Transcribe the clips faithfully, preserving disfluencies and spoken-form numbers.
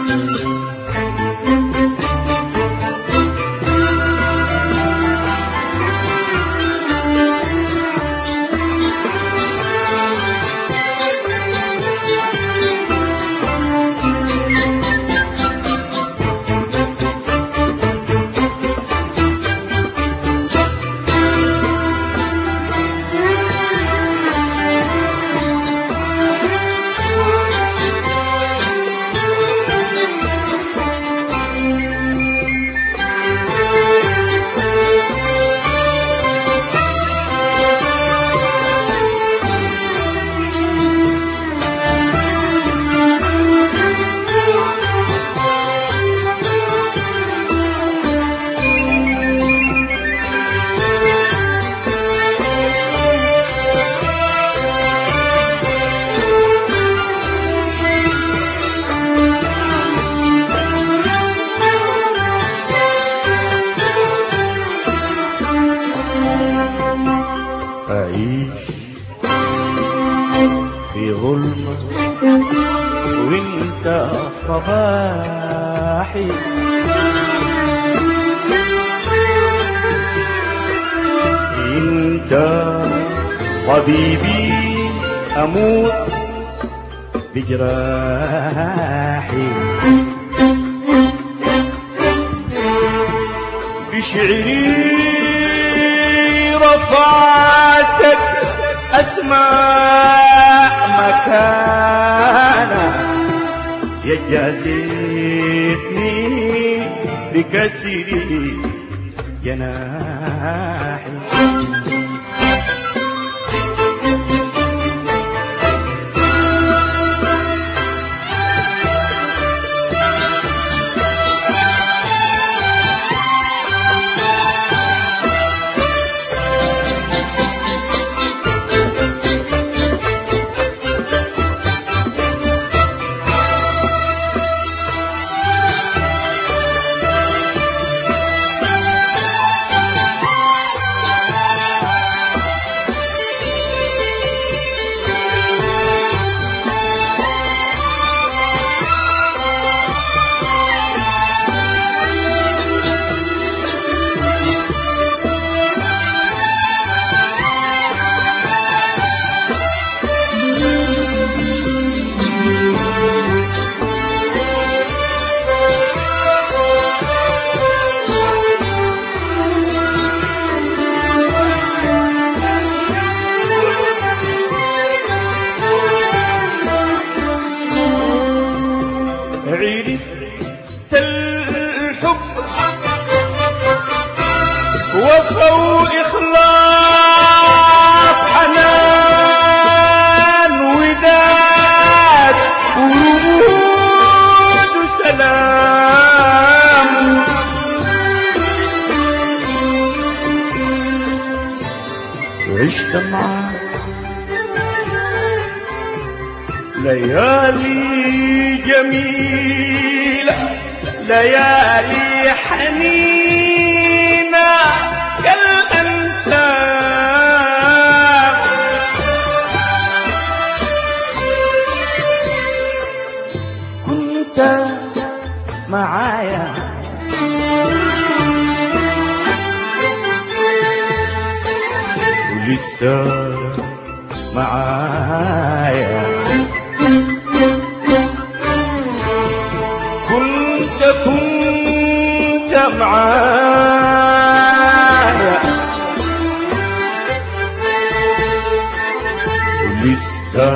أعيش في ظلمة وانت صباحي، انت طبيبي اموت بجراحي، بشعري رفعتك أسماء مكانة، يجازتني بكسر جناحي. عرفت الحب وفا وإخلاص، حنان وداد ورود وسلام، وعشت معاك ليالي جميلة، ليالي حنينة كالأنساب، كنت معايا ولسه معايا، كنت كنت معايا ولسه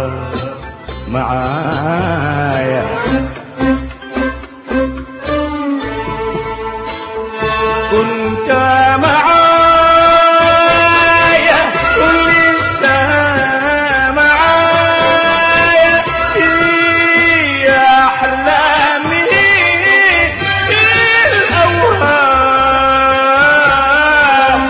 معايا، كنت معايا ولسه معايا في أحلامي الأوهام،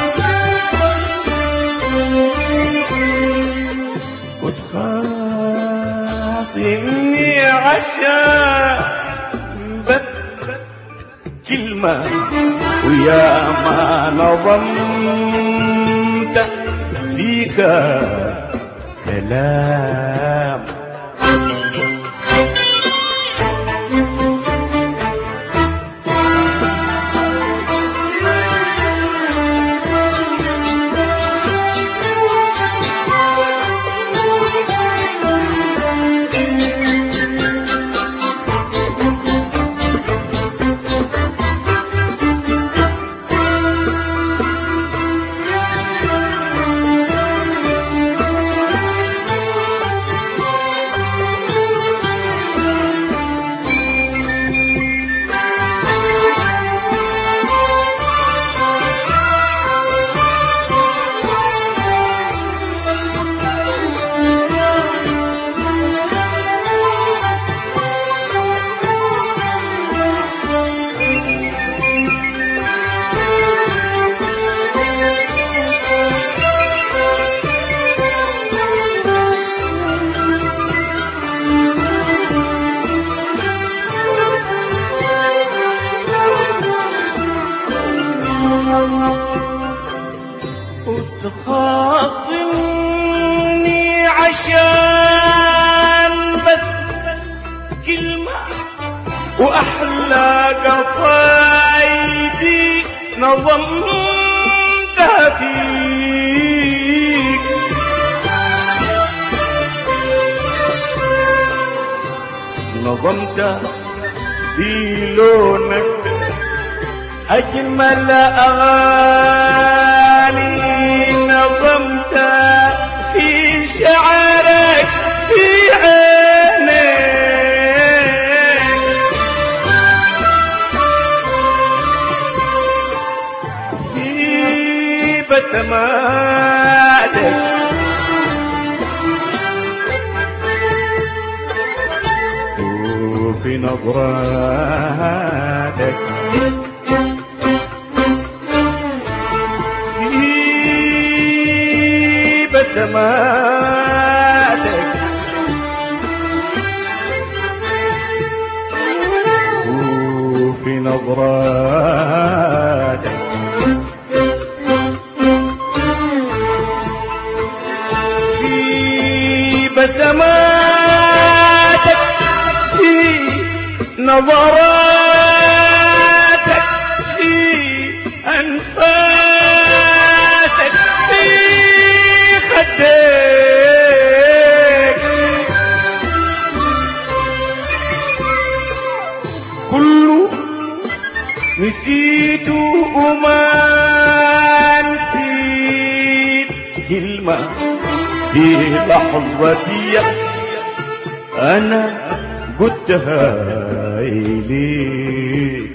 وتخاصمني عشان بس كلمة، ويا ما نظمت فيك كلام. وتخاصمني عشان بس كلمة وأحلى قصايدي نظمتها فيك. نظمتها في لونك أجمل أغاني، نظمتها في شعرك في عينيك، في بسماتك وفي نظراتك، بسماتك وفي نظراتك، في بسماتك في نظراتك في أنفاسك في خديك، كله نسيت وما نسيت كلمة في لحظتي أنا قلتها إليك.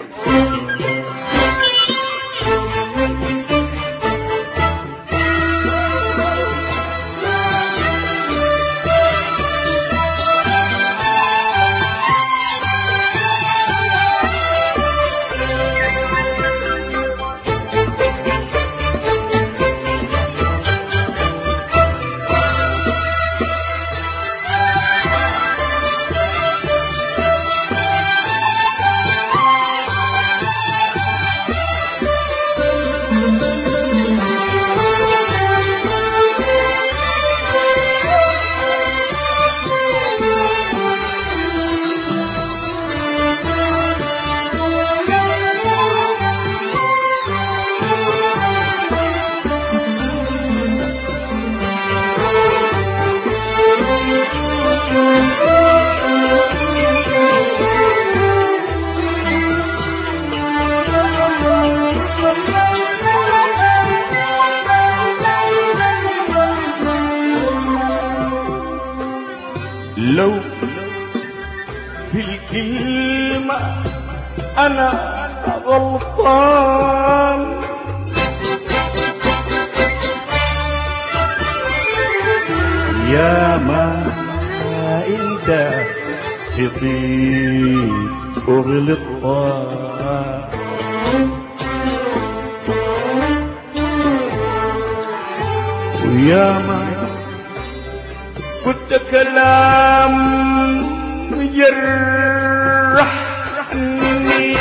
لو في الكلمة أنا غلطان، يا ما أنت خطيب وغلطان، ويا ما قلت كلام يجرحني،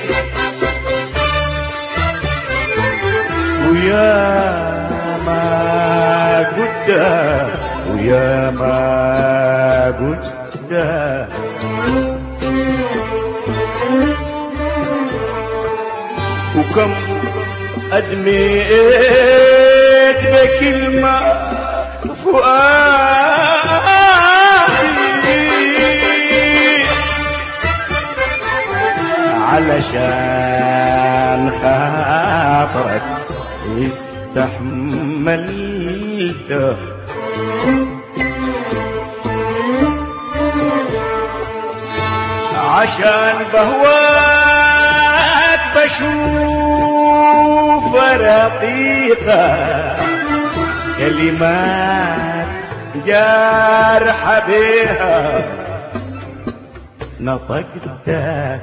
ويا ما قلت ويا ما قلت وكم أدميت بكلمة فؤادي علشان خاطرك استحملته، عشان بهواك بشوف رقيقة كلمات جارحة بها نطقتك.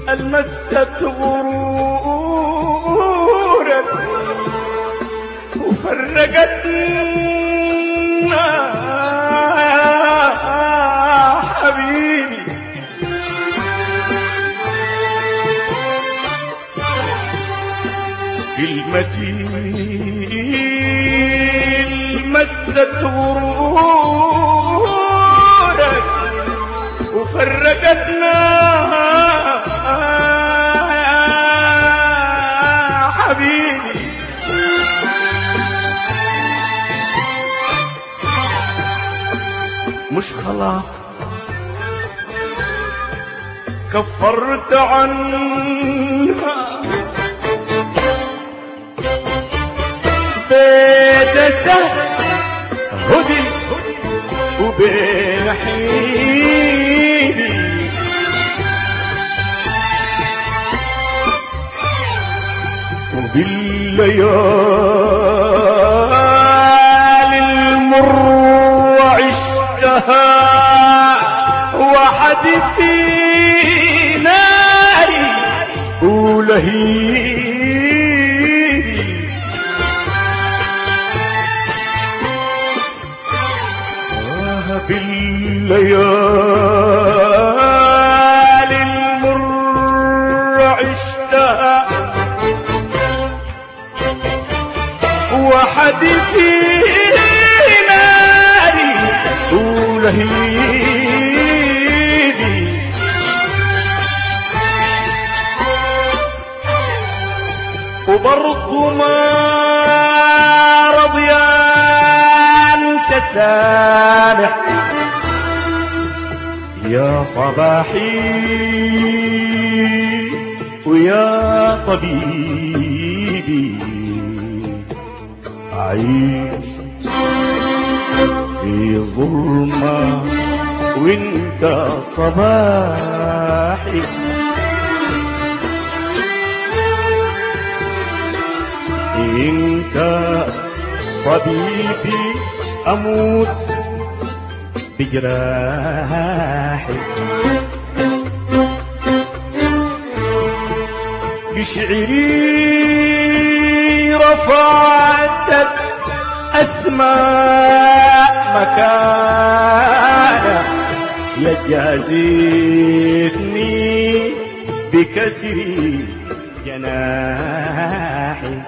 المست غرورك وفرقتنا حبيبي كلمتي مست غرورك وفرقتنا حبيبي مش خلاص كفرت عنها بيت السهل هدي وبين حيدي وبالليالي المر عشتها وحدي في ناري ولهيبي بالليالي المر عشتها وحدي في ناري ولهيبي وبرضو ما رضيان تسامح يا صباحي ويا طبيبي أعيش في ظلمة وانت صباحي انت طبيبي اموت بجراحي بشعري رفعتك أسماء مكانك يجازيني بكسر جناحي